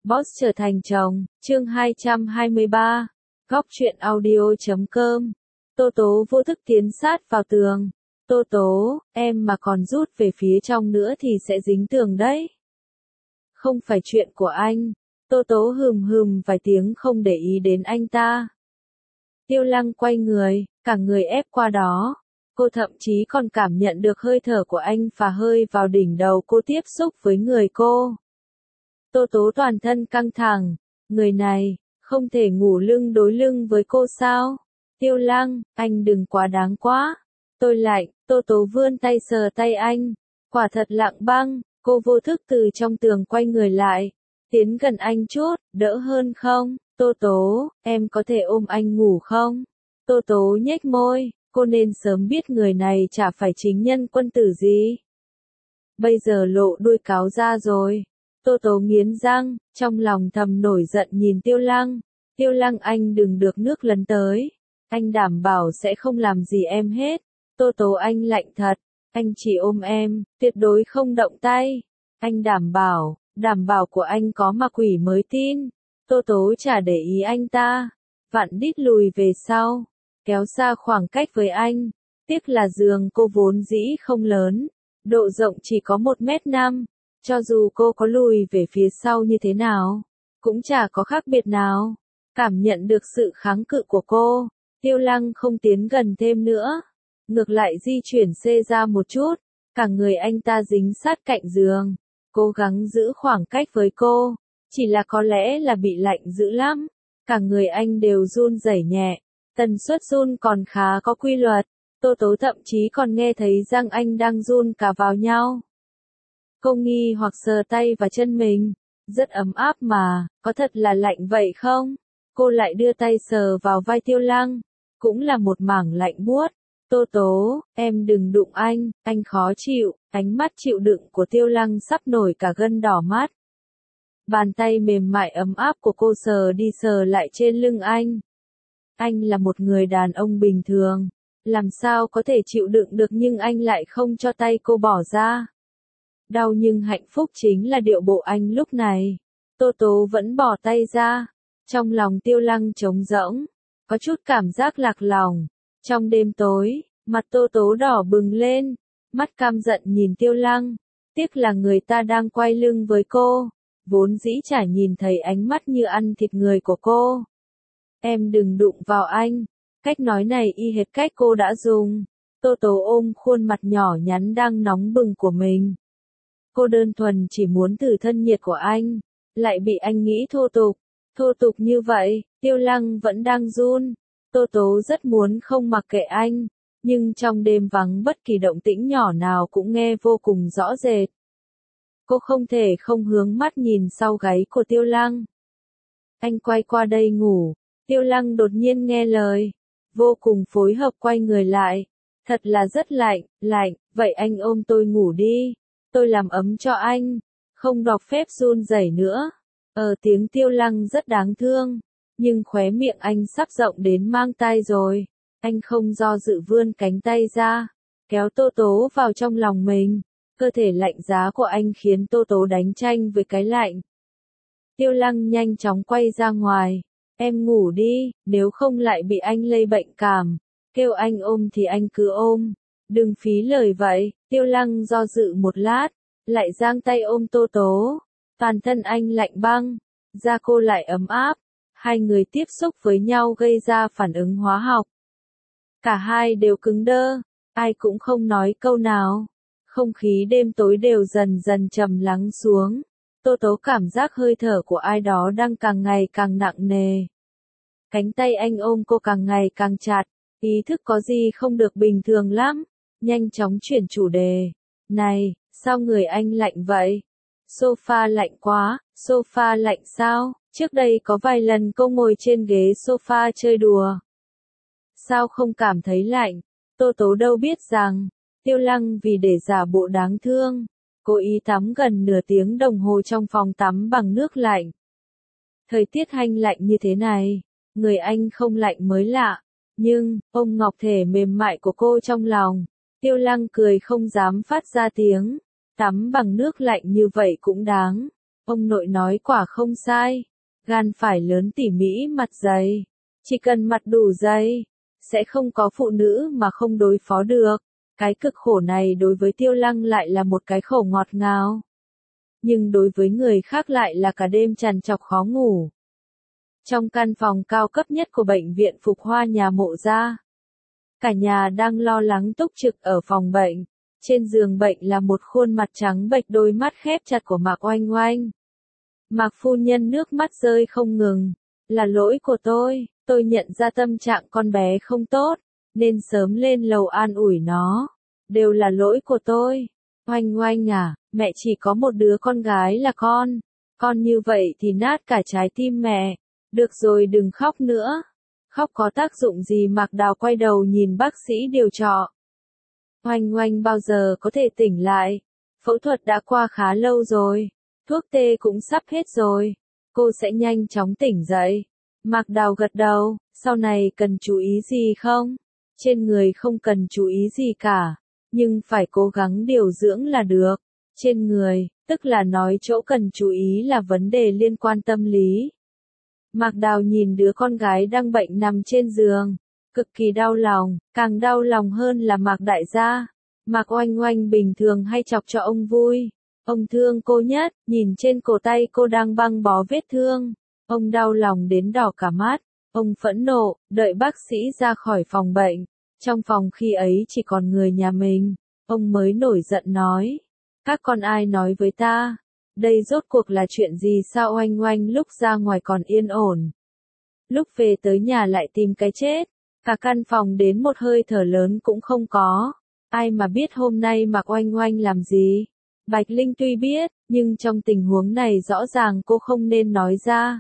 Boss trở thành chồng, chương 223, góc truyện audio.com. Tô Tố vô thức tiến sát vào tường. Tô Tố, em mà còn rút về phía trong nữa thì sẽ dính tường đấy. Không phải chuyện của anh. Tô Tố hừm vài tiếng không để ý đến anh ta. Tiêu Lăng quay người, cả người ép qua đó. Cô thậm chí còn cảm nhận được hơi thở của anh phả hơi vào đỉnh đầu cô tiếp xúc với người cô. Tô Tố toàn thân căng thẳng, người này, không thể ngủ lưng đối lưng với cô sao? Tiêu Lăng, anh đừng quá đáng quá. Tôi lạnh, Tô Tố vươn tay sờ tay anh, quả thật lặng băng, cô vô thức từ trong tường quay người lại, tiến gần anh chút, đỡ hơn không? Tô Tố, em có thể ôm anh ngủ không? Tô Tố nhếch môi, cô nên sớm biết người này chả phải chính nhân quân tử gì. Bây giờ lộ đuôi cáo ra rồi. Tô Tố nghiến răng, trong lòng thầm nổi giận nhìn Tiêu Lăng. Tiêu Lăng, anh đừng được nước lấn tới. Anh đảm bảo sẽ không làm gì em hết. Tô Tố, anh lạnh thật. Anh chỉ ôm em, tuyệt đối không động tay. Anh đảm bảo của anh có ma quỷ mới tin. Tô Tố chả để ý anh ta. Vặn đít lùi về sau, kéo xa khoảng cách với anh. Tiếc là giường cô vốn dĩ không lớn, độ rộng chỉ có 1m5. Cho dù cô có lùi về phía sau như thế nào, cũng chả có khác biệt nào. Cảm nhận được sự kháng cự của cô, Tiêu Lăng không tiến gần thêm nữa. Ngược lại di chuyển xê ra một chút, cả người anh ta dính sát cạnh giường, cố gắng giữ khoảng cách với cô. Chỉ là có lẽ là bị lạnh dữ lắm, cả người anh đều run rẩy nhẹ, tần suất run còn khá có quy luật. Tô Tố thậm chí còn nghe thấy răng anh đang run cả vào nhau. Cô nghi hoặc sờ tay và chân mình, rất ấm áp mà, có thật là lạnh vậy không? Cô lại đưa tay sờ vào vai Tiêu Lăng, cũng là một mảng lạnh buốt. Tô Tố, em đừng đụng anh khó chịu. Ánh mắt chịu đựng của Tiêu Lăng sắp nổi cả gân đỏ mắt. Bàn tay mềm mại ấm áp của cô sờ đi sờ lại trên lưng anh. Anh là một người đàn ông bình thường, làm sao có thể chịu đựng được, nhưng anh lại không cho tay cô bỏ ra. Đau nhưng hạnh phúc chính là điệu bộ anh lúc này. Tô Tố vẫn bỏ tay ra. Trong lòng Tiêu Lăng trống rỗng, có chút cảm giác lạc lòng. Trong đêm tối, mặt Tô Tố đỏ bừng lên, mắt căm giận nhìn Tiêu Lăng. Tiếc là người ta đang quay lưng với cô, vốn dĩ chả nhìn thấy ánh mắt như ăn thịt người của cô. Em đừng đụng vào anh. Cách nói này y hệt cách cô đã dùng. Tô Tố ôm khuôn mặt nhỏ nhắn đang nóng bừng của mình. Cô đơn thuần chỉ muốn thử thân nhiệt của anh, lại bị anh nghĩ thô tục như vậy. Tiêu Lăng vẫn đang run. Tô Tố rất muốn không mặc kệ anh, nhưng trong đêm vắng bất kỳ động tĩnh nhỏ nào cũng nghe vô cùng rõ rệt. Cô không thể không hướng mắt nhìn sau gáy của Tiêu Lăng. Anh quay qua đây ngủ. Tiêu Lăng đột nhiên nghe lời, vô cùng phối hợp quay người lại. Thật là rất lạnh, vậy anh ôm tôi ngủ đi. Tôi làm ấm cho anh, không đọc phép run rẩy nữa. Tiếng Tiêu Lăng rất đáng thương, nhưng khóe miệng anh sắp rộng đến mang tai rồi. Anh không do dự vươn cánh tay ra, kéo Tô Tố vào trong lòng mình. Cơ thể lạnh giá của anh khiến Tô Tố đánh tranh với cái lạnh. Tiêu Lăng nhanh chóng quay ra ngoài. Em ngủ đi, nếu không lại bị anh lây bệnh cảm. Kêu anh ôm thì anh cứ ôm. Đừng phí lời vậy. Tiêu Lăng do dự một lát, lại giang tay ôm Tô Tố. Toàn thân anh lạnh băng, da cô lại ấm áp. Hai người tiếp xúc với nhau gây ra phản ứng hóa học. Cả hai đều cứng đơ, ai cũng không nói câu nào. Không khí đêm tối đều dần dần trầm lắng xuống. Tô Tố cảm giác hơi thở của ai đó đang càng ngày càng nặng nề. Cánh tay anh ôm cô càng ngày càng chặt, ý thức có gì không được bình thường lắm. Nhanh chóng chuyển chủ đề. Này, sao người anh lạnh vậy? Sofa lạnh quá. Sofa lạnh sao? Trước đây có vài lần cô ngồi trên ghế sofa chơi đùa. Sao không cảm thấy lạnh? Tô Tố đâu biết rằng, Tiêu Lăng vì để giả bộ đáng thương, cố ý tắm gần nửa tiếng đồng hồ trong phòng tắm bằng nước lạnh. Thời tiết hanh lạnh như thế này, người anh không lạnh mới lạ. Nhưng, ôm ngọc thể mềm mại của cô trong lòng. Tiêu Lăng cười không dám phát ra tiếng. Tắm bằng nước lạnh như vậy cũng đáng. Ông nội nói quả không sai. Gan phải lớn tỉ mỹ mặt dày. Chỉ cần mặt đủ dày, sẽ không có phụ nữ mà không đối phó được. Cái cực khổ này đối với Tiêu Lăng lại là một cái khổ ngọt ngào. Nhưng đối với người khác lại là cả đêm trằn trọc khó ngủ. Trong căn phòng cao cấp nhất của bệnh viện Phục Hoa nhà Mộ Gia, cả nhà đang lo lắng túc trực ở phòng bệnh. Trên giường bệnh là một khuôn mặt trắng bệch, đôi mắt khép chặt của Mạc Oanh Oanh. Mạc phu nhân nước mắt rơi không ngừng. Là lỗi của tôi nhận ra tâm trạng con bé không tốt, nên sớm lên lầu an ủi nó. Đều là lỗi của tôi. Oanh Oanh à, mẹ chỉ có một đứa con gái là con như vậy thì nát cả trái tim mẹ. Được rồi, đừng khóc nữa. Khóc có tác dụng gì? Mạc Đào quay đầu nhìn bác sĩ điều trọ. Oanh Oanh bao giờ có thể tỉnh lại? Phẫu thuật đã qua khá lâu rồi. Thuốc tê cũng sắp hết rồi. Cô sẽ nhanh chóng tỉnh dậy. Mạc Đào gật đầu. Sau này cần chú ý gì không? Trên người không cần chú ý gì cả. Nhưng phải cố gắng điều dưỡng là được. Trên người, tức là nói chỗ cần chú ý là vấn đề liên quan tâm lý. Mạc Đào nhìn đứa con gái đang bệnh nằm trên giường. Cực kỳ đau lòng, càng đau lòng hơn là Mạc đại gia. Mạc Oanh Oanh bình thường hay chọc cho ông vui. Ông thương cô nhất, nhìn trên cổ tay cô đang băng bó vết thương. Ông đau lòng đến đỏ cả mắt. Ông phẫn nộ, đợi bác sĩ ra khỏi phòng bệnh. Trong phòng khi ấy chỉ còn người nhà mình. Ông mới nổi giận nói. Các con ai nói với ta? Đây rốt cuộc là chuyện gì? Sao Oanh Oanh lúc ra ngoài còn yên ổn, lúc về tới nhà lại tìm cái chết? Cả căn phòng đến một hơi thở lớn cũng không có. Ai mà biết hôm nay Mạc Oanh Oanh làm gì? Bạch Linh tuy biết, nhưng trong tình huống này rõ ràng cô không nên nói ra.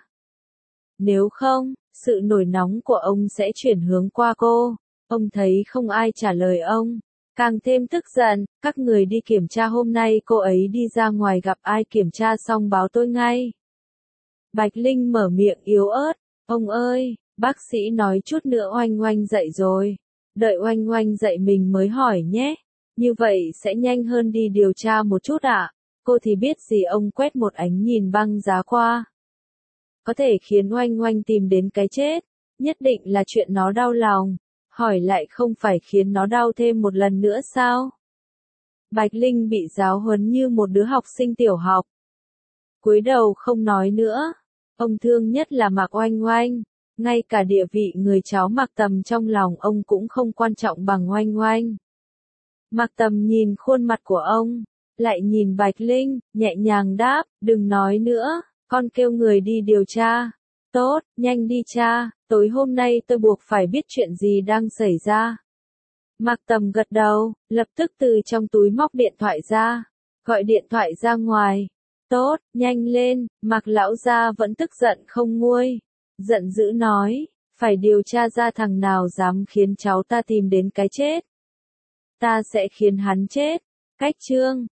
Nếu không, sự nổi nóng của ông sẽ chuyển hướng qua cô. Ông thấy không ai trả lời ông, càng thêm tức giận. Các người đi kiểm tra hôm nay cô ấy đi ra ngoài gặp ai, kiểm tra xong báo tôi ngay. Bạch Linh mở miệng yếu ớt. Ông ơi, bác sĩ nói chút nữa Oanh Oanh dậy rồi. Đợi Oanh Oanh dậy mình mới hỏi nhé. Như vậy sẽ nhanh hơn, đi điều tra một chút ạ. Cô thì biết gì? Ông quét một ánh nhìn băng giá qua. Có thể khiến Oanh Oanh tìm đến cái chết. Nhất định là chuyện nó đau lòng. Hỏi lại, không phải khiến nó đau thêm một lần nữa sao? Bạch Linh bị giáo huấn như một đứa học sinh tiểu học. Cúi đầu không nói nữa. Ông thương nhất là Mạc Oanh Oanh. Ngay cả địa vị người cháu Mạc Tầm trong lòng ông cũng không quan trọng bằng Oanh Oanh. Mạc Tầm nhìn khuôn mặt của ông, lại nhìn Bạch Linh, nhẹ nhàng đáp, đừng nói nữa, con kêu người đi điều tra. Tốt, nhanh đi cha, tối hôm nay tôi buộc phải biết chuyện gì đang xảy ra. Mạc Tầm gật đầu, lập tức từ trong túi móc điện thoại ra, gọi điện thoại ra ngoài. Tốt, nhanh lên. Mạc lão gia vẫn tức giận không nguôi. Giận dữ nói, phải điều tra ra thằng nào dám khiến cháu ta tìm đến cái chết. Ta sẽ khiến hắn chết. Cách chương